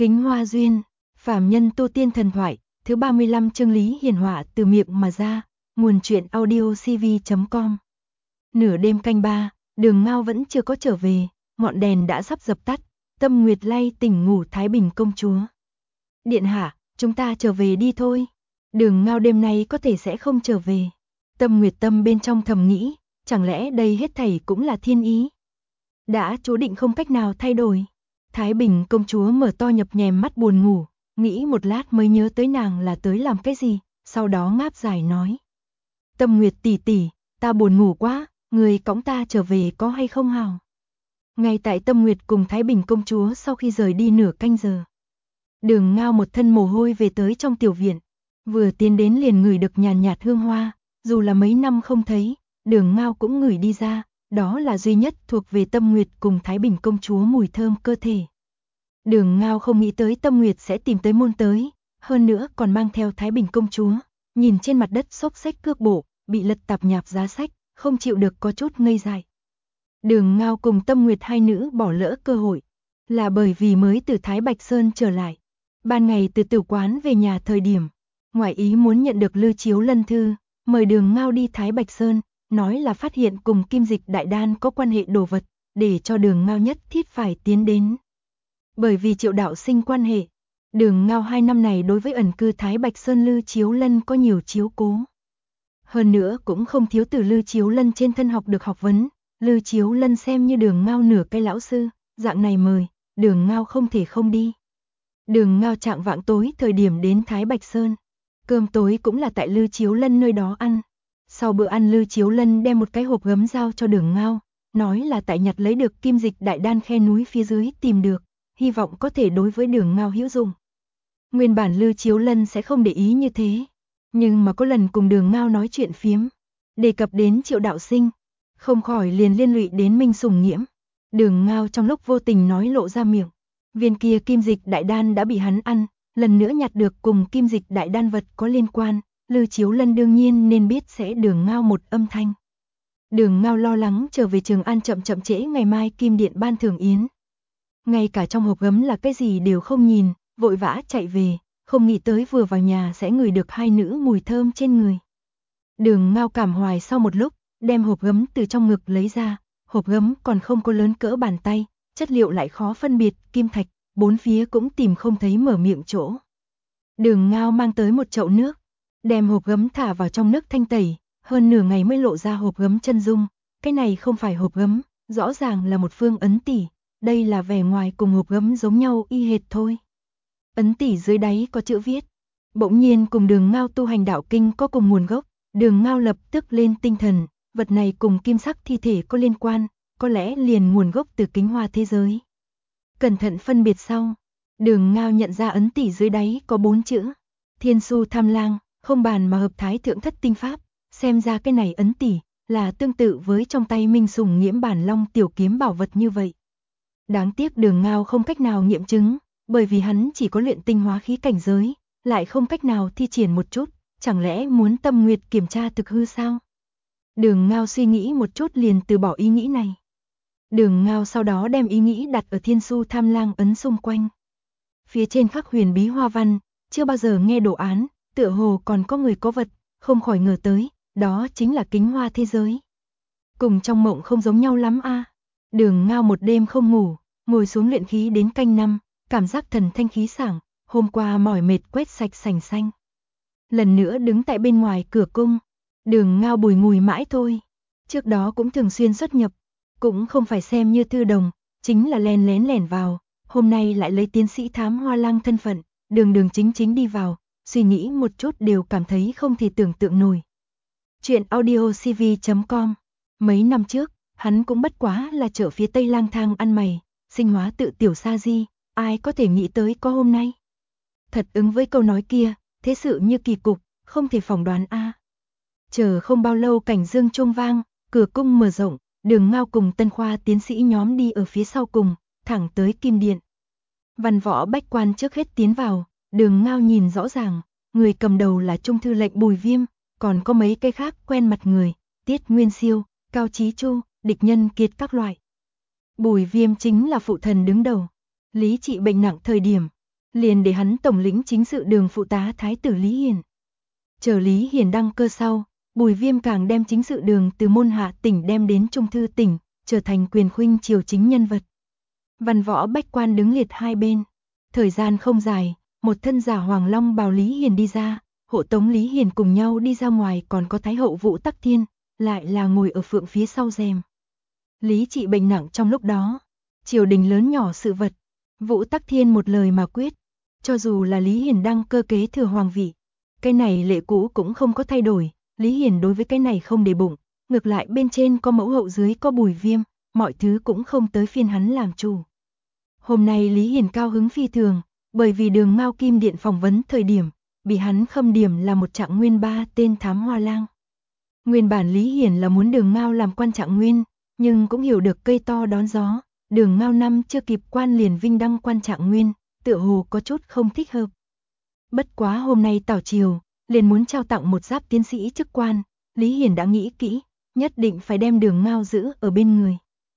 Kính Hoa Duyên, phàm nhân tu tiên thần thoại, thứ 35 chương Lý Hiền Họa từ miệng mà ra, nguồn truyện audio cv.com. Nửa đêm canh 3, Đường Ngao vẫn chưa có trở về, ngọn đèn đã sắp dập tắt, Tâm Nguyệt lay tỉnh ngủ Thái Bình công chúa. Điện hạ, chúng ta trở về đi thôi. Đường Ngao đêm nay có thể sẽ không trở về. Tâm Nguyệt tâm bên trong thầm nghĩ, chẳng lẽ đây hết thảy cũng là thiên ý? Đã chú định không cách nào thay đổi. Thái Bình công chúa mở to nhập nhèm mắt buồn ngủ, nghĩ một lát mới nhớ tới nàng là tới làm cái gì, sau đó ngáp dài nói. Tâm Nguyệt tỷ tỷ, ta buồn ngủ quá, người cõng ta trở về có hay không hào? Ngay tại Tâm Nguyệt cùng Thái Bình công chúa sau khi rời đi nửa canh giờ. Đường Ngao một thân mồ hôi về tới trong tiểu viện, vừa tiến đến liền ngửi được nhàn nhạt hương hoa, dù là mấy năm không thấy, Đường Ngao cũng ngửi đi ra. Đó là duy nhất thuộc về Tâm Nguyệt cùng Thái Bình công chúa mùi thơm cơ thể. Đường Ngao không nghĩ tới Tâm Nguyệt sẽ tìm tới môn tới, hơn nữa còn mang theo Thái Bình công chúa, nhìn trên mặt đất xốc xách cước bộ, bị lật tạp nhạp giá sách, không chịu được có chút ngây dại. Đường Ngao cùng Tâm Nguyệt hai nữ bỏ lỡ cơ hội, là bởi vì mới từ Thái Bạch Sơn trở lại. Ban ngày từ tử quán về nhà thời điểm, ngoại ý muốn nhận được Lư Chiếu Lân thư, mời Đường Ngao đi Thái Bạch Sơn. Nói là phát hiện cùng Kim Dịch Đại Đan có quan hệ đồ vật, để cho Đường Ngao nhất thiết phải tiến đến. Bởi vì Triệu đạo sinh quan hệ, Đường Ngao 2 năm này đối với ẩn cư Thái Bạch Sơn Lư Chiếu Lân có nhiều chiếu cố. Hơn nữa cũng không thiếu từ Lư Chiếu Lân trên thân học được học vấn, Lư Chiếu Lân xem như Đường Ngao nửa cái lão sư, dạng này mời, Đường Ngao không thể không đi. Đường Ngao trạng vạng tối thời điểm đến Thái Bạch Sơn, cơm tối cũng là tại Lư Chiếu Lân nơi đó ăn. Sau bữa ăn Lư Chiếu Lân đem một cái hộp gấm giao cho Đường Ngao, nói là tại nhặt lấy được Kim Dịch Đại Đan khe núi phía dưới tìm được, hy vọng có thể đối với Đường Ngao hữu dụng. Nguyên bản Lư Chiếu Lân sẽ không để ý như thế, nhưng mà có lần cùng Đường Ngao nói chuyện phiếm, đề cập đến Triệu đạo sinh, không khỏi liền liên lụy đến Minh Sùng Nghiễm. Đường Ngao trong lúc vô tình nói lộ ra miệng, viên kia Kim Dịch Đại Đan đã bị hắn ăn, lần nữa nhặt được cùng Kim Dịch Đại Đan vật có liên quan. Lư Chiếu Lân đương nhiên nên biết sẽ Đường Ngao một âm thanh. Đường Ngao lo lắng trở về Trường An chậm trễ ngày mai Kim Điện ban thưởng yến. Ngay cả trong hộp gấm là cái gì đều không nhìn, vội vã chạy về, không nghĩ tới vừa vào nhà sẽ ngửi được hai nữ mùi thơm trên người. Đường Ngao cảm hoài sau một lúc, đem hộp gấm từ trong ngực lấy ra, hộp gấm còn không có lớn cỡ bàn tay, chất liệu lại khó phân biệt, kim thạch, bốn phía cũng tìm không thấy mở miệng chỗ. Đường Ngao mang tới một chậu nước, đem hộp gấm thả vào trong nước thanh tẩy, hơn nửa ngày mới lộ ra hộp gấm chân dung. Cái này không phải hộp gấm, rõ ràng là một phương ấn tỷ, đây là vẻ ngoài cùng hộp gấm giống nhau y hệt thôi. Ấn tỷ dưới đáy có chữ viết, bỗng nhiên cùng Đường Ngao tu hành đạo kinh có cùng nguồn gốc, Đường Ngao lập tức lên tinh thần, vật này cùng kim sắc thi thể có liên quan, có lẽ liền nguồn gốc từ Kính Hoa thế giới. Cẩn thận phân biệt sau, Đường Ngao nhận ra ấn tỷ dưới đáy có 4 chữ, Thiên Su Tham Lang. Không bàn mà hợp thái thượng thất tinh pháp, xem ra cái này ấn tỷ là tương tự với trong tay Minh Sùng Nghiễm bản long tiểu kiếm bảo vật như vậy. Đáng tiếc Đường Ngao không cách nào nghiệm chứng, bởi vì hắn chỉ có luyện tinh hóa khí cảnh giới, lại không cách nào thi triển một chút, chẳng lẽ muốn Tâm Nguyệt kiểm tra thực hư sao? Đường Ngao suy nghĩ một chút liền từ bỏ ý nghĩ này. Đường Ngao sau đó đem ý nghĩ đặt ở Thiên Su Tham Lang ấn xung quanh. Phía trên khắc huyền bí hoa văn, chưa bao giờ nghe đồ án. Tựa hồ còn có người có vật, không khỏi ngờ tới, đó chính là Kính Hoa thế giới. Cùng trong mộng không giống nhau lắm a. Đường Ngao một đêm không ngủ, ngồi xuống luyện khí đến canh 5, cảm giác thần thanh khí sảng, hôm qua mỏi mệt quét sạch sành xanh. Lần nữa đứng tại bên ngoài cửa cung, Đường Ngao bùi ngùi mãi thôi. Trước đó cũng thường xuyên xuất nhập, cũng không phải xem như thư đồng, chính là len lén lẻn vào, hôm nay lại lấy tiến sĩ thám hoa lang thân phận, đường chính đi vào. Suy nghĩ một chút đều cảm thấy không thể tưởng tượng nổi. Chuyện audio cv.com. Mấy năm trước, hắn cũng bất quá là chợ phía Tây lang thang ăn mày, sinh hóa tự tiểu sa di, ai có thể nghĩ tới có hôm nay. Thật ứng với câu nói kia, thế sự như kỳ cục, không thể phỏng đoán a. Chờ không bao lâu cảnh dương chuông vang, cửa cung mở rộng, Đường Ngao cùng Tân Khoa tiến sĩ nhóm đi ở phía sau cùng, thẳng tới Kim Điện. Văn võ bách quan trước hết tiến vào. Đường Ngao nhìn rõ ràng, người cầm đầu là Trung thư lệnh Bùi Viêm, còn có mấy cái khác quen mặt người, Tiết Nguyên Siêu, Cao Chí Chu, Địch Nhân Kiệt các loại. Bùi Viêm chính là phụ thần đứng đầu, lý trị bệnh nặng thời điểm, liền để hắn tổng lĩnh chính sự đường phụ tá thái tử Lý Hiền. Chờ Lý Hiền đăng cơ sau, Bùi Viêm càng đem chính sự đường từ môn hạ tỉnh đem đến trung thư tỉnh, trở thành quyền khuynh triều chính nhân vật. Văn võ bách quan đứng liệt hai bên. Thời gian không dài, một thân giả hoàng long bào Lý Hiền đi ra, hộ tống Lý Hiền cùng nhau đi ra ngoài, còn có Thái hậu Vũ Tắc Thiên, lại là ngồi ở phượng phía sau rèm. Lý trị bệnh nặng trong lúc đó, triều đình lớn nhỏ sự vật, Vũ Tắc Thiên một lời mà quyết, cho dù là Lý Hiền đăng cơ kế thừa hoàng vị, cái này lệ cũ cũng không có thay đổi, Lý Hiền đối với cái này không để bụng, ngược lại bên trên có mẫu hậu dưới có Bùi Viêm, mọi thứ cũng không tới phiên hắn làm chủ. Hôm nay Lý Hiền cao hứng phi thường, bởi vì Đường Mao Kim Điện phỏng vấn thời điểm, bị hắn khâm điểm là một trạng nguyên 3 tên thám hoa lang. Nguyên bản Lý Hiền là muốn Đường Mao làm quan trạng nguyên, nhưng cũng hiểu được cây to đón gió, Đường Mao năm chưa kịp quan liền vinh đăng quan trạng nguyên, tựa hồ có chút không thích hợp. Bất quá hôm nay tảo triều, liền muốn trao tặng một giáp tiến sĩ chức quan, Lý Hiền đã nghĩ kỹ, nhất định phải đem Đường Mao giữ ở bên người.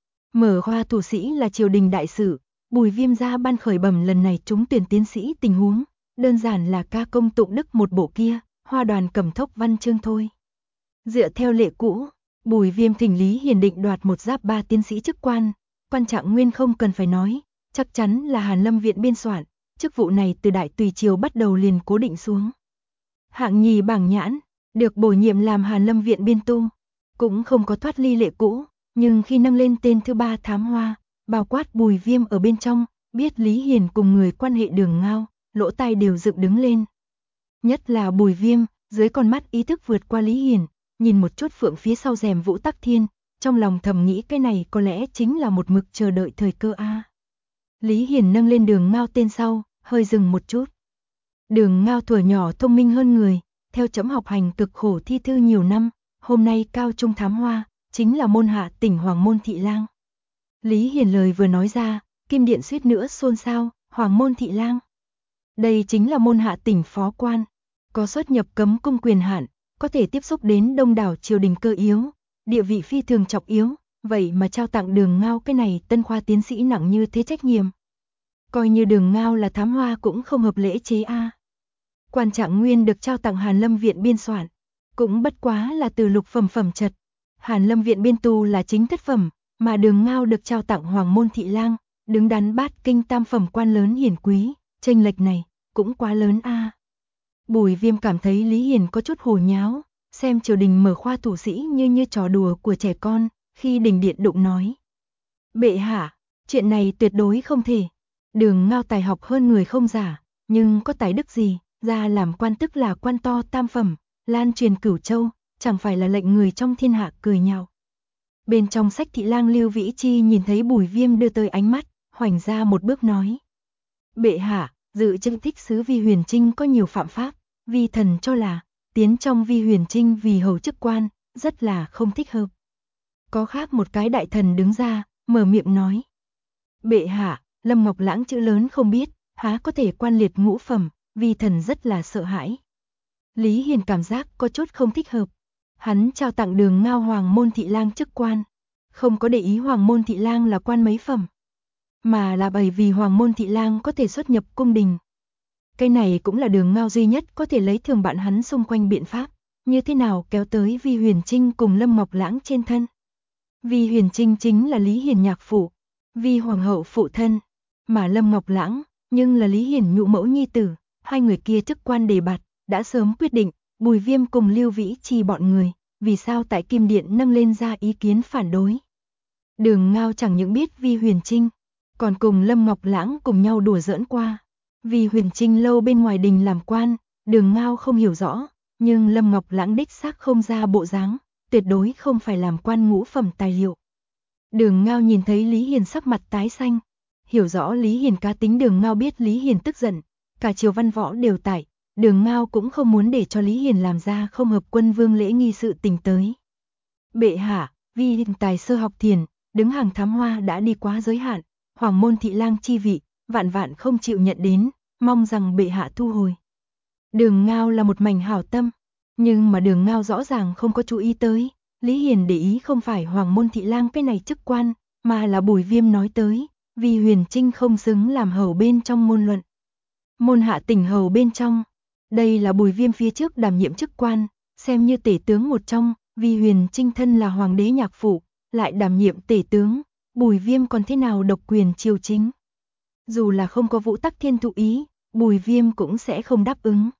Mở khoa thủ sĩ là triều đình đại sự, Bùi Viêm ra ban khởi bẩm lần này trúng tuyển tiến sĩ tình huống, đơn giản là ca công tụng đức một bộ kia, hoa đoàn cẩm thốc văn chương thôi. Dựa theo lệ cũ, Bùi Viêm thỉnh Lý Hiền định đoạt một giáp 3 tiến sĩ chức quan, quan trạng nguyên không cần phải nói, chắc chắn là Hàn Lâm viện biên soạn, chức vụ này từ đại tùy triều bắt đầu liền cố định xuống. Hạng nhì bảng nhãn, được bổ nhiệm làm Hàn Lâm viện biên tu, cũng không có thoát ly lệ cũ, nhưng khi nâng lên tên thứ 3 thám hoa, bao quát Bùi Viêm ở bên trong, biết Lý Hiền cùng người quan hệ Đường Mao, lỗ tai đều dựng đứng lên. Nhất là Bùi Viêm, dưới con mắt ý thức vượt qua Lý Hiền, nhìn một chút phượng phía sau rèm Vũ Tắc Thiên, trong lòng thầm nghĩ cái này có lẽ chính là một mực chờ đợi thời cơ a. Lý Hiền nâng lên Đường Mao tên sau, hơi dừng một chút. Đường Mao thuở nhỏ thông minh hơn người, theo chấm học hành cực khổ thi thư nhiều năm, hôm nay cao trung thám hoa, chính là môn hạ tỉnh Hoàng Môn Thị Lang. Lý Hiền lời vừa nói ra, Kim Điện suýt nữa xôn xao, Hoàng Môn Thị Lang. Đây chính là môn hạ tỉnh phó quan, có xuất nhập cấm cung quyền hạn, có thể tiếp xúc đến đông đảo triều đình cơ yếu, địa vị phi thường trọng yếu, vậy mà trao tặng Đường Mao cái này tân khoa tiến sĩ nặng như thế trách nhiệm. Coi như Đường Mao là thám hoa cũng không hợp lễ chế a. Quan trạng nguyên được trao tặng Hàn Lâm viện biên soạn, cũng bất quá là từ lục phẩm phẩm trật. Hàn Lâm viện biên tu là chính thất phẩm, mà Đường Mao được trao tặng Hoàng Môn Thị Lang, đứng đắn bát kinh tam phẩm quan lớn hiển quý, chênh lệch này cũng quá lớn a. Bùi Viêm cảm thấy Lý Hiền có chút hồ nháo, xem triều đình mở khoa thủ sĩ như trò đùa của trẻ con, khi đình điện đụng nói: "Bệ hạ, chuyện này tuyệt đối không thể. Đường Mao tài học hơn người không giả, nhưng có tài đức gì, ra làm quan tức là quan to tam phẩm, lan truyền Cửu Châu, chẳng phải là lệnh người trong thiên hạ cười nhạo." Bên trong sách Thị Lang Lưu Vĩ Chi nhìn thấy Bùi Viêm đưa tới ánh mắt, hoành ra một bước nói: "Bệ hạ, dự trưng thích sứ Vi Huyền Trinh có nhiều phạm pháp, vi thần cho là tiến trong Vi Huyền Trinh vì hầu chức quan, rất là không thích hợp." Có khác một cái đại thần đứng ra, mở miệng nói: "Bệ hạ, Lâm Ngọc Lãng chữ lớn không biết, há có thể quan liệt ngũ phẩm, vi thần rất là sợ hãi." Lý Hiền cảm giác có chút không thích hợp. Hắn trao tặng Đường Mao Hoàng Môn Thị Lang chức quan, không có để ý Hoàng Môn Thị Lang là quan mấy phẩm, mà là bởi vì Hoàng Môn Thị Lang có thể xuất nhập cung đình. Cái này cũng là Đường Mao duy nhất có thể lấy thường bạn hắn xung quanh biện pháp, như thế nào kéo tới Vi Huyền Trinh cùng Lâm Ngọc Lãng trên thân. Vi Huyền Trinh chính là Lý Hiền nhạc phụ, Vi Hoàng hậu phụ thân, mà Lâm Ngọc Lãng nhưng là Lý Hiền nhũ mẫu nhi tử, hai người kia chức quan đề bạt, đã sớm quyết định. Bùi Viêm cùng Lưu Vĩ Chi bọn người, vì sao tại Kim Điện nâng lên ra ý kiến phản đối. Đường Mao chẳng những biết Vi Huyền Trinh, còn cùng Lâm Ngọc Lãng cùng nhau đùa giỡn qua. Vi Huyền Trinh lâu bên ngoài đình làm quan, Đường Mao không hiểu rõ, nhưng Lâm Ngọc Lãng đích xác không ra bộ dáng, tuyệt đối không phải làm quan ngũ phẩm tài liệu. Đường Mao nhìn thấy Lý Hiền sắc mặt tái xanh, hiểu rõ Lý Hiền cá tính. Đường Mao biết Lý Hiền tức giận, cả triều văn võ đều tại. Đường Mao cũng không muốn để cho Lý Hiền làm ra không hợp quân vương lễ nghi sự tình tới. "Bệ hạ, Vi hiện tài sơ học thiền, đứng hàng thám hoa đã đi quá giới hạn, Hoàng Môn Thị Lang chi vị, vạn vạn không chịu nhận đến, mong rằng bệ hạ thu hồi." Đường Mao là một mảnh hảo tâm, nhưng mà Đường Mao rõ ràng không có chú ý tới, Lý Hiền để ý không phải Hoàng Môn Thị Lang cái này chức quan, mà là Bùi Viêm nói tới, Vi Huyền Trinh không xứng làm hầu bên trong môn luận. Môn hạ tỉnh hầu bên trong. Đây là Bùi Viêm phía trước đảm nhiệm chức quan, xem như tể tướng một trong, vì Huyền Trinh thân là hoàng đế nhạc phụ, lại đảm nhiệm tể tướng, Bùi Viêm còn thế nào độc quyền triều chính. Dù là không có Vũ Tắc Thiên thụ ý, Bùi Viêm cũng sẽ không đáp ứng.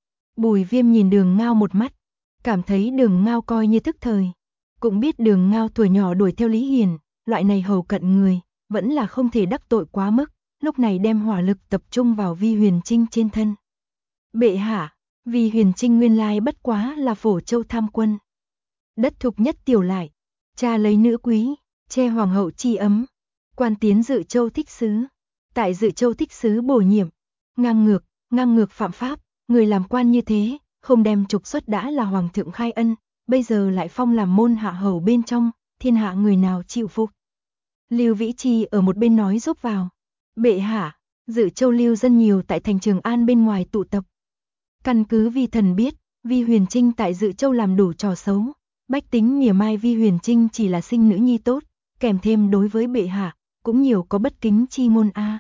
Bùi Viêm nhìn Đường Ngao một mắt, cảm thấy Đường Ngao coi như thức thời. Cũng biết Đường Ngao tuổi nhỏ đuổi theo Lý Hiền, loại này hầu cận người, vẫn là không thể đắc tội quá mức, lúc này đem hỏa lực tập trung vào Vi Huyền Trinh trên thân. Bệ hạ, Vi Huyền Trinh nguyên lai bất quá là Phổ Châu tham quân. Đất thục nhất tiểu lại, cha lấy nữ quý, che hoàng hậu chi ấm, quan tiến Dự Châu thích sứ. Tại Dự Châu thích sứ bổ nhiệm, ngang ngược phạm pháp, người làm quan như thế, không đem trục xuất đã là hoàng thượng khai ân, bây giờ lại phong làm môn hạ hầu bên trong, thiên hạ người nào chịu phục. Lưu Vĩ Chi ở một bên nói giúp vào. Bệ hạ, Dự Châu lưu dân nhiều tại thành Trường An bên ngoài tụ tập. Căn cứ Vi thần biết, Vi Huyền Trinh tại Dự Châu làm đủ trò xấu, bách tính mỉa mai Vi Huyền Trinh chỉ là sinh nữ nhi tốt, kèm thêm đối với bệ hạ, cũng nhiều có bất kính chi ngôn a.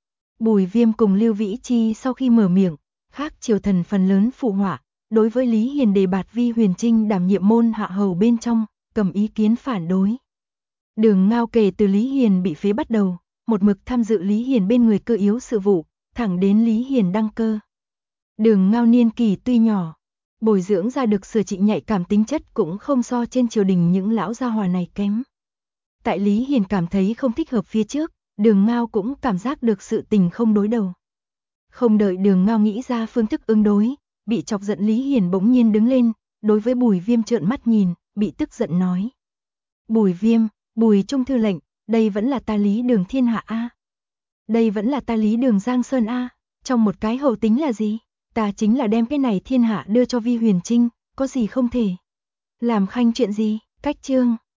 Bùi Viêm cùng Lưu Vĩ Chi sau khi mở miệng, khác triều thần phần lớn phụ họa, đối với Lý Hiền đề bạt Vi Huyền Trinh đảm nhiệm môn hạ hầu bên trong, cầm ý kiến phản đối. Đường Ngao kể từ Lý Hiền bị phế bắt đầu, một mực tham dự Lý Hiền bên người cơ yếu sự vụ, thẳng đến Lý Hiền đăng cơ. Đường Ngao niên kỳ tuy nhỏ, bồi dưỡng ra được sửa trị nhạy cảm tính chất cũng không so trên triều đình những lão gia hỏa này kém. Tại Lý Hiền cảm thấy không thích hợp phía trước, Đường Ngao cũng cảm giác được sự tình không đối đầu. Không đợi Đường Ngao nghĩ ra phương thức ứng đối, bị chọc giận Lý Hiền bỗng nhiên đứng lên, đối với Bùi Viêm trợn mắt nhìn, bị tức giận nói. Bùi Viêm, Bùi Trung thư lệnh, đây vẫn là ta Lý Đường thiên hạ a. Đây vẫn là ta Lý Đường Giang Sơn a, trong một cái hầu tính là gì? Ta chính là đem cái này thiên hạ đưa cho Vi Huyền Trinh, có gì không thể? Làm khanh chuyện gì? Cách chương